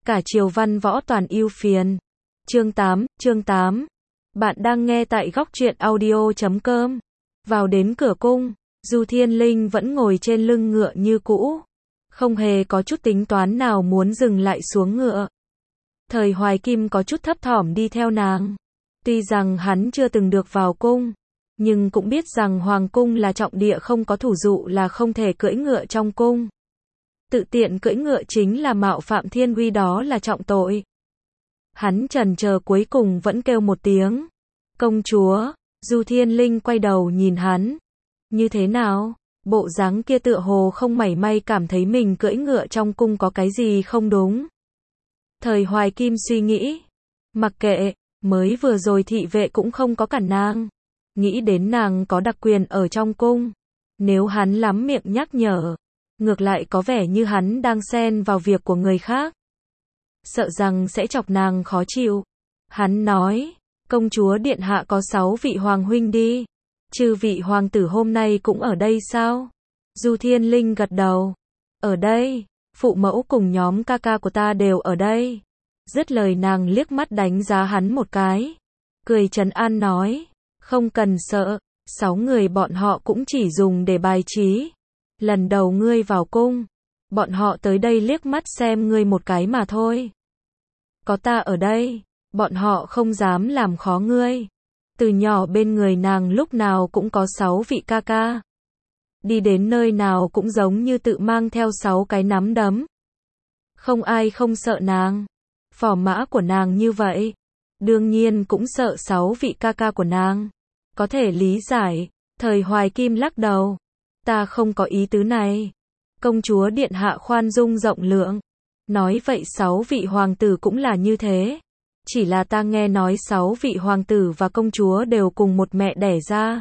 Cả triều văn võ toàn ưu phiền. Chương 8. Bạn đang nghe tại góc truyện audio.com. Vào đến cửa cung, Du Thiên Linh vẫn ngồi trên lưng ngựa như cũ. Không hề có chút tính toán nào muốn dừng lại xuống ngựa. Thời Hoài Kim có chút thấp thỏm đi theo nàng. Tuy rằng hắn chưa từng được vào cung, nhưng cũng biết rằng hoàng cung là trọng địa, không có thủ dụ là không thể cưỡi ngựa trong cung. Tự tiện cưỡi ngựa chính là mạo phạm thiên uy, đó là trọng tội. Hắn chần chờ cuối cùng vẫn kêu một tiếng. Công chúa. Du Thiên Linh quay đầu nhìn hắn. Như thế nào? Bộ dáng kia tựa hồ không mảy may cảm thấy mình cưỡi ngựa trong cung có cái gì không đúng. Thời Hoài Kim suy nghĩ. Mặc kệ, mới vừa rồi thị vệ cũng không có cản nàng. Nghĩ đến nàng có đặc quyền ở trong cung. Nếu hắn lắm miệng nhắc nhở, ngược lại có vẻ như hắn đang xen vào việc của người khác. Sợ rằng sẽ chọc nàng khó chịu. Hắn nói, công chúa điện hạ có 6 vị hoàng huynh đi. Chư vị hoàng tử hôm nay cũng ở đây sao? Du Thiên Linh gật đầu. Ở đây, phụ mẫu cùng nhóm ca ca của ta đều ở đây. Dứt lời nàng liếc mắt đánh giá hắn một cái. Cười trấn an nói, không cần sợ, 6 người bọn họ cũng chỉ dùng để bài trí. Lần đầu ngươi vào cung, bọn họ tới đây liếc mắt xem ngươi một cái mà thôi. Có ta ở đây, bọn họ không dám làm khó ngươi. Từ nhỏ bên người nàng lúc nào cũng có 6 vị ca ca. Đi đến nơi nào cũng giống như tự mang theo 6 cái nắm đấm. Không ai không sợ nàng. Phò mã của nàng như vậy, đương nhiên cũng sợ 6 vị ca ca của nàng. Có thể lý giải. Thời Hoài Kim lắc đầu. Ta không có ý tứ này. Công chúa điện hạ khoan dung rộng lượng. Nói vậy 6 vị hoàng tử cũng là như thế. Chỉ là ta nghe nói 6 vị hoàng tử và công chúa đều cùng một mẹ đẻ ra.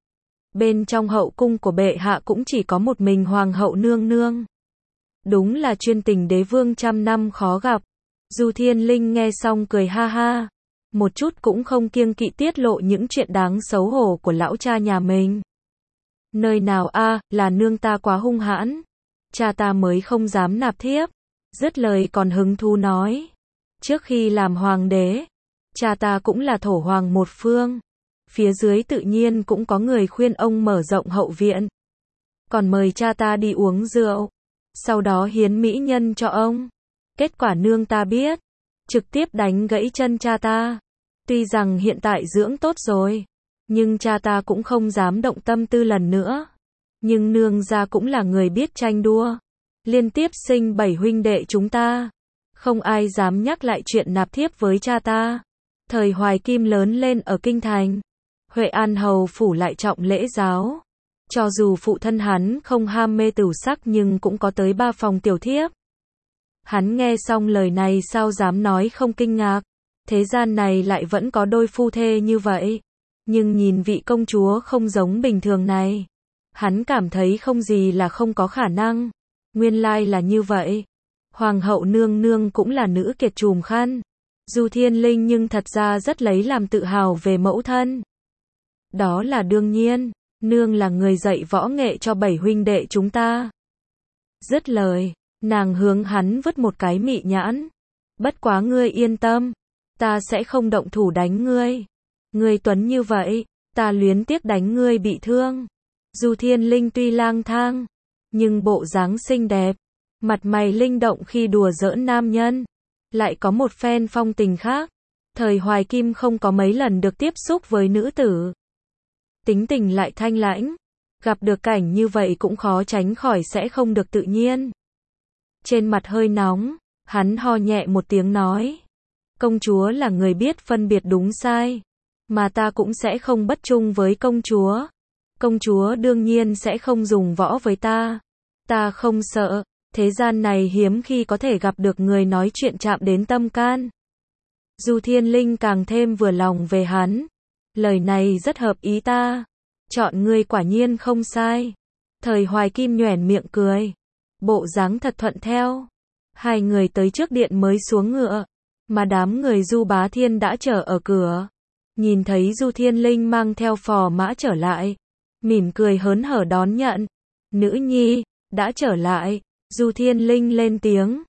Bên trong hậu cung của bệ hạ cũng chỉ có một mình hoàng hậu nương nương. Đúng là chuyên tình đế vương trăm năm khó gặp. Du Thiên Linh nghe xong cười ha ha. Một chút cũng không kiêng kỵ tiết lộ những chuyện đáng xấu hổ của lão cha nhà mình. Nơi nào a, là nương ta quá hung hãn. Cha ta mới không dám nạp thiếp. Dứt lời còn hứng thú nói. Trước khi làm hoàng đế, cha ta cũng là thổ hoàng một phương. Phía dưới tự nhiên cũng có người khuyên ông mở rộng hậu viện. Còn mời cha ta đi uống rượu. Sau đó hiến mỹ nhân cho ông. Kết quả nương ta biết. Trực tiếp đánh gãy chân cha ta. Tuy rằng hiện tại dưỡng tốt rồi, nhưng cha ta cũng không dám động tâm tư lần nữa. Nhưng nương gia cũng là người biết tranh đua. Liên tiếp sinh 7 huynh đệ chúng ta. Không ai dám nhắc lại chuyện nạp thiếp với cha ta. Thời Hoài Kim lớn lên ở kinh thành. Huệ An hầu phủ lại trọng lễ giáo. Cho dù phụ thân hắn không ham mê tửu sắc nhưng cũng có tới 3 phòng tiểu thiếp. Hắn nghe xong lời này sao dám nói không kinh ngạc. Thế gian này lại vẫn có đôi phu thê như vậy. Nhưng nhìn vị công chúa không giống bình thường này, hắn cảm thấy không gì là không có khả năng. Nguyên lai là như vậy. Hoàng hậu nương nương cũng là nữ kiệt trùm khăn. Du Thiên Linh nhưng thật ra rất lấy làm tự hào về mẫu thân. Đó là đương nhiên, nương là người dạy võ nghệ cho 7 huynh đệ chúng ta. Dứt lời, nàng hướng hắn vứt một cái mị nhãn. Bất quá ngươi yên tâm, ta sẽ không động thủ đánh ngươi. Ngươi tuấn như vậy, ta luyến tiếc đánh ngươi bị thương. Du Thiên Linh tuy lang thang, nhưng bộ dáng xinh đẹp, mặt mày linh động khi đùa giỡn nam nhân, lại có một phen phong tình khác. Thời Hoài Kim không có mấy lần được tiếp xúc với nữ tử. Tính tình lại thanh lãnh, gặp được cảnh như vậy cũng khó tránh khỏi sẽ không được tự nhiên. Trên mặt hơi nóng, hắn ho nhẹ một tiếng nói. Công chúa là người biết phân biệt đúng sai, mà ta cũng sẽ không bất trung với công chúa. Công chúa đương nhiên sẽ không dùng võ với ta. Ta không sợ, thế gian này hiếm khi có thể gặp được người nói chuyện chạm đến tâm can. Du Thiên Linh càng thêm vừa lòng về hắn. Lời này rất hợp ý ta. Chọn ngươi quả nhiên không sai. Thời Hoài Kim nhoẻn miệng cười. Bộ dáng thật thuận theo. Hai người tới trước điện mới xuống ngựa. Mà đám người Du Bá Thiên đã chờ ở cửa. Nhìn thấy Du Thiên Linh mang theo phò mã trở lại. Mỉm cười hớn hở đón nhận. Nữ nhi, đã trở lại. Du Thiên Linh lên tiếng.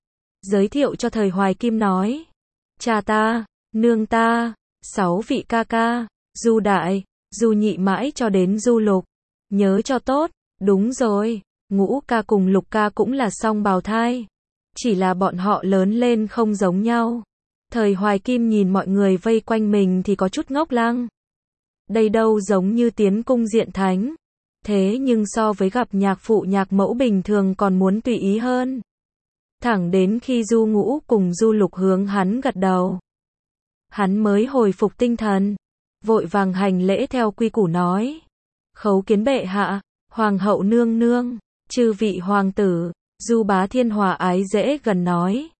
giới thiệu cho Thời Hoài Kim nói. Cha ta, nương ta, 6 vị ca ca, Du đại, Du nhị mãi cho đến Du lục. Nhớ cho tốt, đúng rồi, Ngũ ca cùng Lục ca cũng là song bào thai. Chỉ là bọn họ lớn lên không giống nhau. Thời Hoài Kim nhìn mọi người vây quanh mình thì có chút ngốc lăng. Đây đâu giống như tiến cung diện thánh. Thế nhưng so với gặp nhạc phụ nhạc mẫu bình thường còn muốn tùy ý hơn. Thẳng đến khi Du Ngũ cùng Du Lục hướng hắn gật đầu. Hắn mới hồi phục tinh thần. Vội vàng hành lễ theo quy củ nói. Khấu kiến bệ hạ, hoàng hậu nương nương, chư vị hoàng tử. Du Bá Thiên hòa ái dễ gần nói.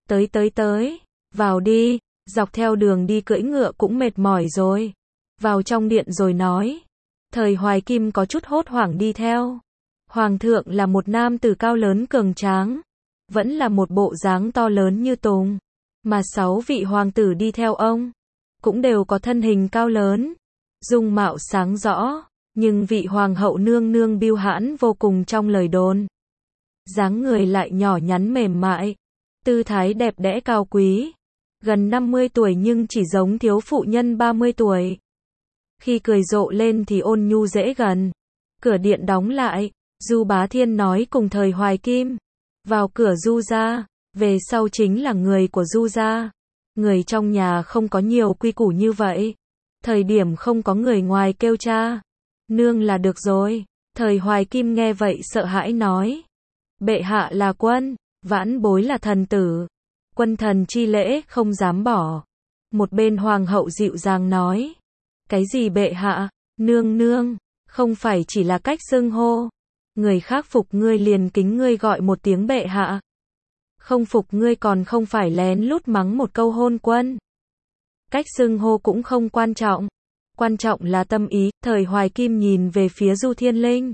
Tới, vào đi, dọc theo đường đi cưỡi ngựa cũng mệt mỏi rồi. Vào trong điện rồi nói. Thời Hoài Kim có chút hốt hoảng đi theo. Hoàng thượng là một nam tử cao lớn cường tráng. Vẫn là một bộ dáng to lớn như tùng. Mà 6 vị hoàng tử đi theo ông. Cũng đều có thân hình cao lớn. Dung mạo sáng rõ. Nhưng vị hoàng hậu nương nương bưu hãn vô cùng trong lời đồn. Dáng người lại nhỏ nhắn mềm mại. Tư thái đẹp đẽ cao quý. Gần 50 tuổi nhưng chỉ giống thiếu phụ nhân 30 tuổi. Khi cười rộ lên thì ôn nhu dễ gần. Cửa điện đóng lại. Du Bá Thiên nói cùng Thời Hoài Kim. Vào cửa Du gia. Về sau chính là người của Du gia. Người trong nhà không có nhiều quy củ như vậy. Thời điểm không có người ngoài kêu cha. Nương là được rồi. Thời Hoài Kim nghe vậy sợ hãi nói. Bệ hạ là quân. Vãn bối là thần tử. Quân thần chi lễ không dám bỏ. Một bên hoàng hậu dịu dàng nói. Cái gì bệ hạ, nương nương, không phải chỉ là cách xưng hô. Người khác phục ngươi liền kính ngươi gọi một tiếng bệ hạ. Không phục ngươi còn không phải lén lút mắng một câu hôn quân. Cách xưng hô cũng không quan trọng. Quan trọng là tâm ý. Thời Hoài Kim nhìn về phía Du Thiên Linh.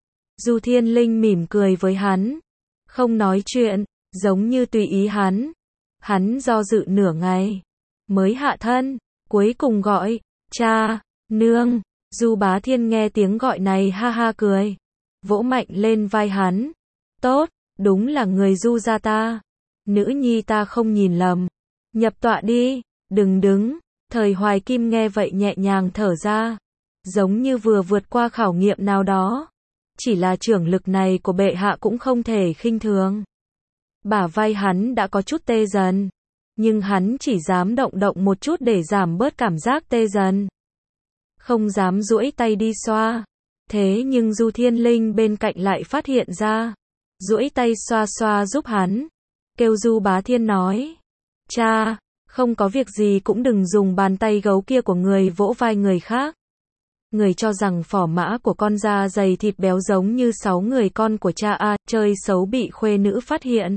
Du Thiên Linh mỉm cười với hắn. Không nói chuyện, giống như tùy ý hắn. Hắn do dự nửa ngày. Mới hạ thân, cuối cùng gọi. Cha, nương. Du Bá Thiên nghe tiếng gọi này ha ha cười. Vỗ mạnh lên vai hắn. Tốt, đúng là người Du gia ta. Nữ nhi ta không nhìn lầm. Nhập tọa đi, đừng đứng. Thời Hoài Kim nghe vậy nhẹ nhàng thở ra. Giống như vừa vượt qua khảo nghiệm nào đó. Chỉ là trưởng lực này của bệ hạ cũng không thể khinh thường. Bả vai hắn đã có chút tê dần. Nhưng hắn chỉ dám động động một chút để giảm bớt cảm giác tê dần. Không dám duỗi tay đi xoa. Thế nhưng Du Thiên Linh bên cạnh lại phát hiện ra. Duỗi tay xoa xoa giúp hắn. Kêu Du Bá Thiên nói. Cha, không có việc gì cũng đừng dùng bàn tay gấu kia của người vỗ vai người khác. Người cho rằng phỏ mã của con da dày thịt béo giống như 6 người con của cha a, chơi xấu bị khuê nữ phát hiện.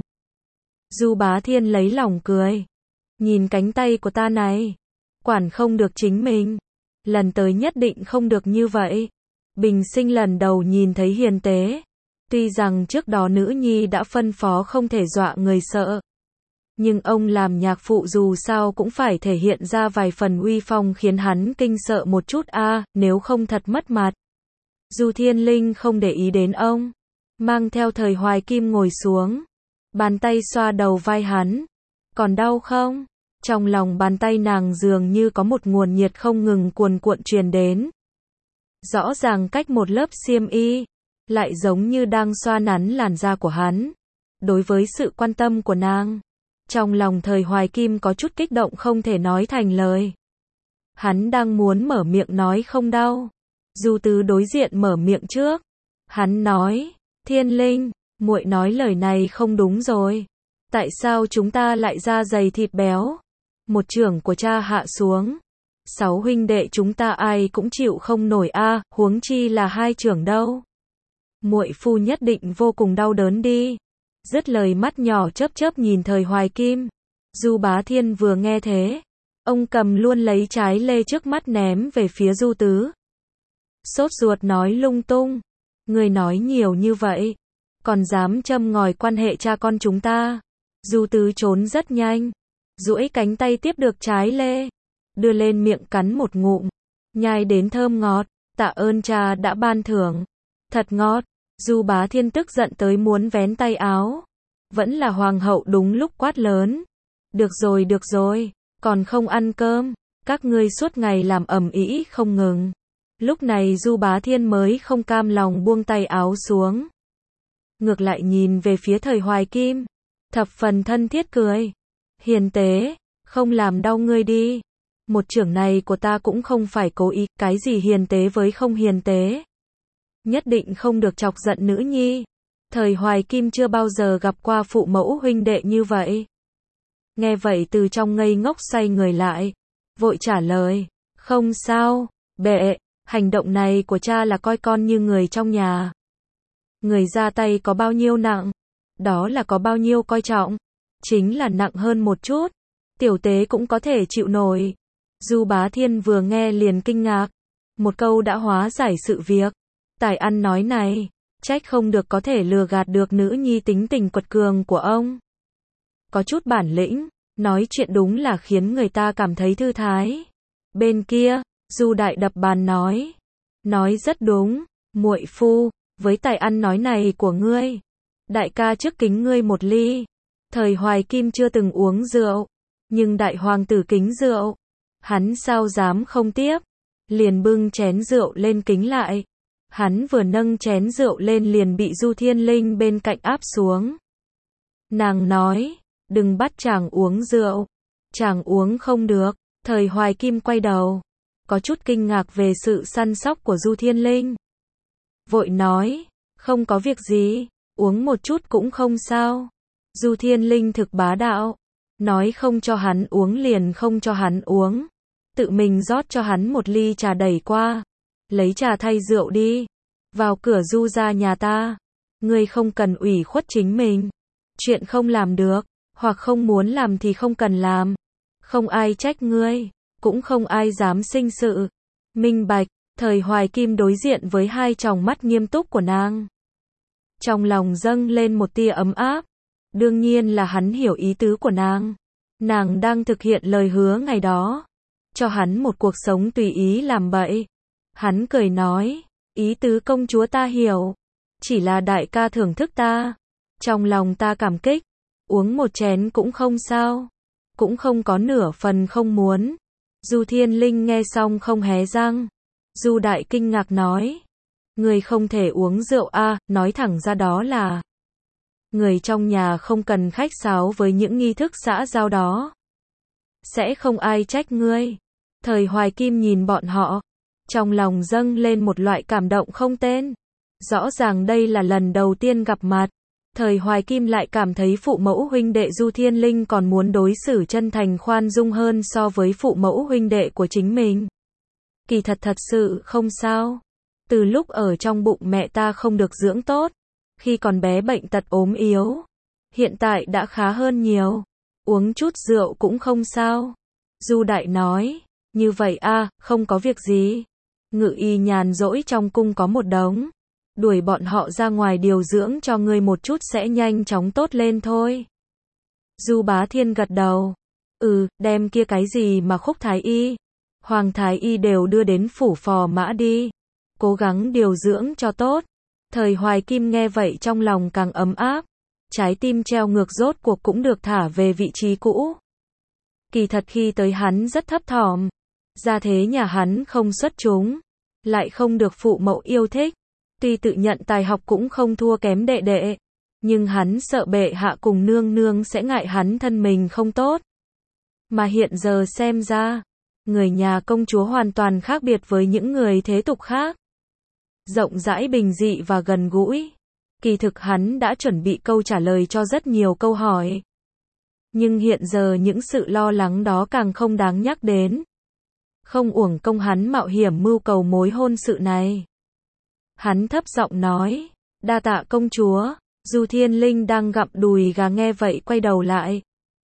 Du Bá Thiên lấy lòng cười. Nhìn cánh tay của ta này. Quản không được chính mình. Lần tới nhất định không được như vậy. Bình sinh lần đầu nhìn thấy hiền tế. Tuy rằng trước đó nữ nhi đã phân phó không thể dọa người sợ. Nhưng ông làm nhạc phụ dù sao cũng phải thể hiện ra vài phần uy phong khiến hắn kinh sợ một chút a, nếu không thật mất mặt. Du Thiên Linh không để ý đến ông. Mang theo Thời Hoài Kim ngồi xuống. Bàn tay xoa đầu vai hắn. Còn đau không? Trong lòng bàn tay nàng dường như có một nguồn nhiệt không ngừng cuồn cuộn truyền đến. Rõ ràng cách một lớp xiêm y. Lại giống như đang xoa nắn làn da của hắn. Đối với sự quan tâm của nàng. Trong lòng Thời Hoài Kim có chút kích động không thể nói thành lời. Hắn đang muốn mở miệng nói không đau. Du Tứ đối diện mở miệng trước. Hắn nói, Thiên Linh, muội nói lời này không đúng rồi. Tại sao chúng ta lại da dày thịt béo? Một chưởng của cha hạ xuống. 6 huynh đệ chúng ta ai cũng chịu không nổi a, huống chi là 2 chưởng đâu. Muội phu nhất định vô cùng đau đớn đi. Dứt lời mắt nhỏ chớp chớp nhìn Thời Hoài Kim. Du Bá Thiên vừa nghe thế. Ông cầm luôn lấy trái lê trước mắt ném về phía Du Tứ. Sốt ruột nói lung tung. Người nói nhiều như vậy. Còn dám châm ngòi quan hệ cha con chúng ta. Du Tứ trốn rất nhanh. Duỗi cánh tay tiếp được trái lê. Đưa lên miệng cắn một ngụm. Nhai đến thơm ngọt. Tạ ơn cha đã ban thưởng. Thật ngọt. Du Bá Thiên tức giận tới muốn vén tay áo. Vẫn là hoàng hậu đúng lúc quát lớn. Được rồi, còn không ăn cơm, các ngươi suốt ngày làm ầm ĩ không ngừng. Lúc này Du Bá Thiên mới không cam lòng buông tay áo xuống. Ngược lại nhìn về phía Thời Hoài Kim, thập phần thân thiết cười. Hiền tế, không làm đau ngươi đi. Một chưởng này của ta cũng không phải cố ý, cái gì hiền tế với không hiền tế. Nhất định không được chọc giận nữ nhi. Thời Hoài Kim chưa bao giờ gặp qua phụ mẫu huynh đệ như vậy. Nghe vậy từ trong ngây ngốc xoay người lại, vội trả lời, không sao, bệ, hành động này của cha là coi con như người trong nhà. Người ra tay có bao nhiêu nặng, đó là có bao nhiêu coi trọng, chính là nặng hơn một chút, tiểu tế cũng có thể chịu nổi. Du Bá Thiên vừa nghe liền kinh ngạc, một câu đã hóa giải sự việc. Tài ăn nói này, trách không được có thể lừa gạt được nữ nhi tính tình quật cường của ông. Có chút bản lĩnh, nói chuyện đúng là khiến người ta cảm thấy thư thái. Bên kia, Du Đại đập bàn nói rất đúng, muội phu, với tài ăn nói này của ngươi, đại ca trước kính ngươi một ly. Thời Hoài Kim chưa từng uống rượu, nhưng đại hoàng tử kính rượu, hắn sao dám không tiếp, liền bưng chén rượu lên kính lại. Hắn vừa nâng chén rượu lên liền bị Du Thiên Linh bên cạnh áp xuống. Nàng nói, đừng bắt chàng uống rượu, chàng uống không được. Thời Hoài Kim quay đầu, có chút kinh ngạc về sự săn sóc của Du Thiên Linh. Vội nói, không có việc gì, uống một chút cũng không sao. Du Thiên Linh thực bá đạo, nói không cho hắn uống liền không cho hắn uống. Tự mình rót cho hắn một ly trà đẩy qua. Lấy trà thay rượu đi. Vào cửa Du ra nhà ta. Ngươi không cần ủy khuất chính mình. Chuyện không làm được, hoặc không muốn làm thì không cần làm. Không ai trách ngươi, cũng không ai dám sinh sự. Minh bạch. Thời Hoài Kim đối diện với hai tròng mắt nghiêm túc của nàng. Trong lòng dâng lên một tia ấm áp. Đương nhiên là hắn hiểu ý tứ của nàng. Nàng đang thực hiện lời hứa ngày đó. Cho hắn một cuộc sống tùy ý làm bậy. Hắn cười nói, ý tứ công chúa ta hiểu. Chỉ là đại ca thưởng thức ta. Trong lòng ta cảm kích. Uống một chén cũng không sao. Cũng không có nửa phần không muốn. Du Thiên Linh nghe xong không hé răng. Du Đại kinh ngạc nói, người không thể uống rượu a, nói thẳng ra đó là người trong nhà không cần khách sáo với những nghi thức xã giao đó. Sẽ không ai trách ngươi. Thời Hoài Kim nhìn bọn họ, trong lòng dâng lên một loại cảm động không tên. Rõ ràng đây là lần đầu tiên gặp mặt. Thời Hoài Kim lại cảm thấy phụ mẫu huynh đệ Du Thiên Linh còn muốn đối xử chân thành khoan dung hơn so với phụ mẫu huynh đệ của chính mình. Kỳ thật sự không sao. Từ lúc ở trong bụng mẹ ta không được dưỡng tốt, khi còn bé bệnh tật ốm yếu, hiện tại đã khá hơn nhiều. Uống chút rượu cũng không sao. Du Đại nói, như vậy a, không có việc gì. Ngự y nhàn rỗi trong cung có một đống. Đuổi bọn họ ra ngoài điều dưỡng cho ngươi một chút sẽ nhanh chóng tốt lên thôi. Du Bá Thiên gật đầu. Đem kia cái gì mà Khúc Thái Y, Hoàng Thái Y đều đưa đến phủ Phò Mã đi. Cố gắng điều dưỡng cho tốt. Thời Hoài Kim nghe vậy trong lòng càng ấm áp. Trái tim treo ngược rốt cuộc cũng được thả về vị trí cũ. Kỳ thật khi tới hắn rất thấp thỏm. Gia thế nhà hắn không xuất chúng, lại không được phụ mẫu yêu thích. Tuy tự nhận tài học cũng không thua kém đệ đệ, nhưng hắn sợ bệ hạ cùng nương nương sẽ ngại hắn thân mình không tốt. Mà hiện giờ xem ra, người nhà công chúa hoàn toàn khác biệt với những người thế tục khác. Rộng rãi bình dị và gần gũi. Kỳ thực hắn đã chuẩn bị câu trả lời cho rất nhiều câu hỏi. Nhưng hiện giờ những sự lo lắng đó càng không đáng nhắc đến. Không uổng công hắn mạo hiểm mưu cầu mối hôn sự này. Hắn thấp giọng nói, đa tạ công chúa. Du Thiên Linh đang gặm đùi gà nghe vậy quay đầu lại.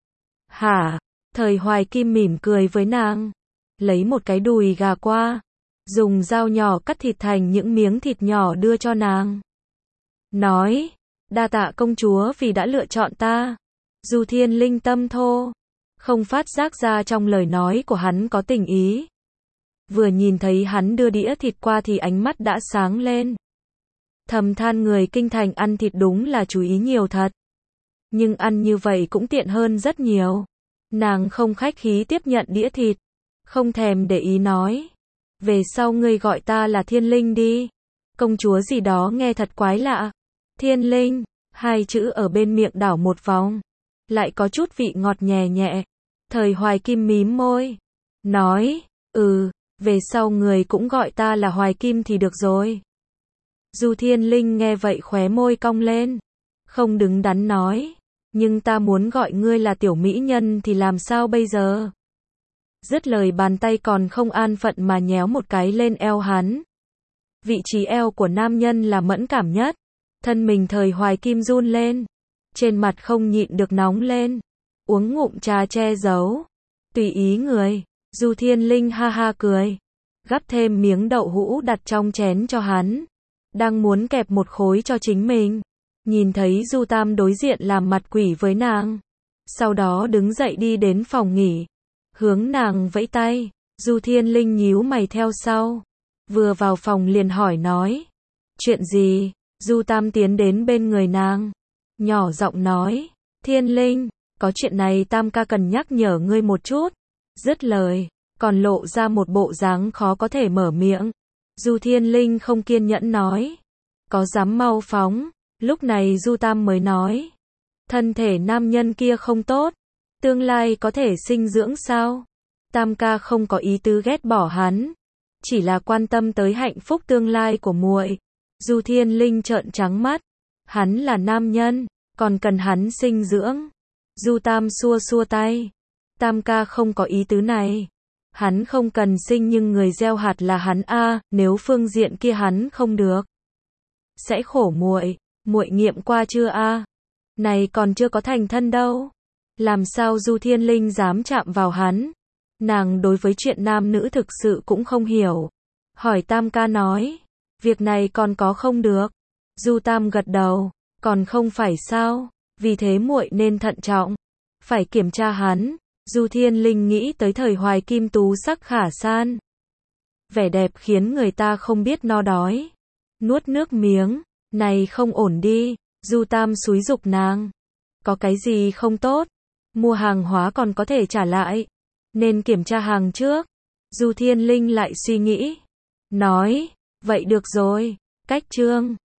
Hả? Thời Hoài Kim mỉm cười với nàng, lấy một cái đùi gà qua, dùng dao nhỏ cắt thịt thành những miếng thịt nhỏ đưa cho nàng. Nói, đa tạ công chúa vì đã lựa chọn ta. Du Thiên Linh tâm thô, không phát giác ra trong lời nói của hắn có tình ý. Vừa nhìn thấy hắn đưa đĩa thịt qua thì ánh mắt đã sáng lên. Thầm than người kinh thành ăn thịt đúng là chú ý nhiều thật. Nhưng ăn như vậy cũng tiện hơn rất nhiều. Nàng không khách khí tiếp nhận đĩa thịt, không thèm để ý nói. Về sau ngươi gọi ta là Thiên Linh đi. Công chúa gì đó nghe thật quái lạ. Thiên Linh, hai chữ ở bên miệng đảo một vòng. Lại có chút vị ngọt nhẹ nhẹ. Thời Hoài Kim mím môi. Nói, về sau người cũng gọi ta là Hoài Kim thì được rồi. Du Thiên Linh nghe vậy khóe môi cong lên. Không đứng đắn nói. Nhưng ta muốn gọi ngươi là tiểu mỹ nhân thì làm sao bây giờ? Dứt lời bàn tay còn không an phận mà nhéo một cái lên eo hắn. Vị trí eo của nam nhân là mẫn cảm nhất. Thân mình Thời Hoài Kim run lên. Trên mặt không nhịn được nóng lên. Uống ngụm trà che giấu. Tùy ý người. Du Thiên Linh ha ha cười. Gắp thêm miếng đậu hũ đặt trong chén cho hắn. Đang muốn kẹp một khối cho chính mình. Nhìn thấy Du Tam đối diện làm mặt quỷ với nàng. Sau đó đứng dậy đi đến phòng nghỉ. Hướng nàng vẫy tay. Du Thiên Linh nhíu mày theo sau. Vừa vào phòng liền hỏi nói. Chuyện gì? Du Tam tiến đến bên người nàng. Nhỏ giọng nói. Thiên Linh, có chuyện này Tam ca cần nhắc nhở ngươi một chút. Dứt lời, còn lộ ra một bộ dáng khó có thể mở miệng. Du Thiên Linh không kiên nhẫn nói. Có dám mau phóng. Lúc này Du Tam mới nói. Thân thể nam nhân kia không tốt. Tương lai có thể sinh dưỡng sao? Tam ca không có ý tứ ghét bỏ hắn. Chỉ là quan tâm tới hạnh phúc tương lai của muội. Du Thiên Linh trợn trắng mắt. Hắn là nam nhân, còn cần hắn sinh dưỡng. Du Tam xua xua tay. Tam ca không có ý tứ này. Hắn không cần sinh nhưng người gieo hạt là hắn a, nếu phương diện kia hắn không được. Sẽ khổ muội, muội nghiệm qua chưa a? Này còn chưa có thành thân đâu. Làm sao Du Thiên Linh dám chạm vào hắn? Nàng đối với chuyện nam nữ thực sự cũng không hiểu. Hỏi Tam ca nói, việc này còn có không được. Du Tam gật đầu, còn không phải sao? Vì thế muội nên thận trọng, phải kiểm tra hắn. Du Thiên Linh nghĩ tới Thời Hoài Kim tú sắc khả san. Vẻ đẹp khiến người ta không biết no đói. Nuốt nước miếng, này không ổn đi. Du Tam xúi giục nàng. Có cái gì không tốt? Mua hàng hóa còn có thể trả lại. Nên kiểm tra hàng trước. Du Thiên Linh lại suy nghĩ. Nói, vậy được rồi, cách chương.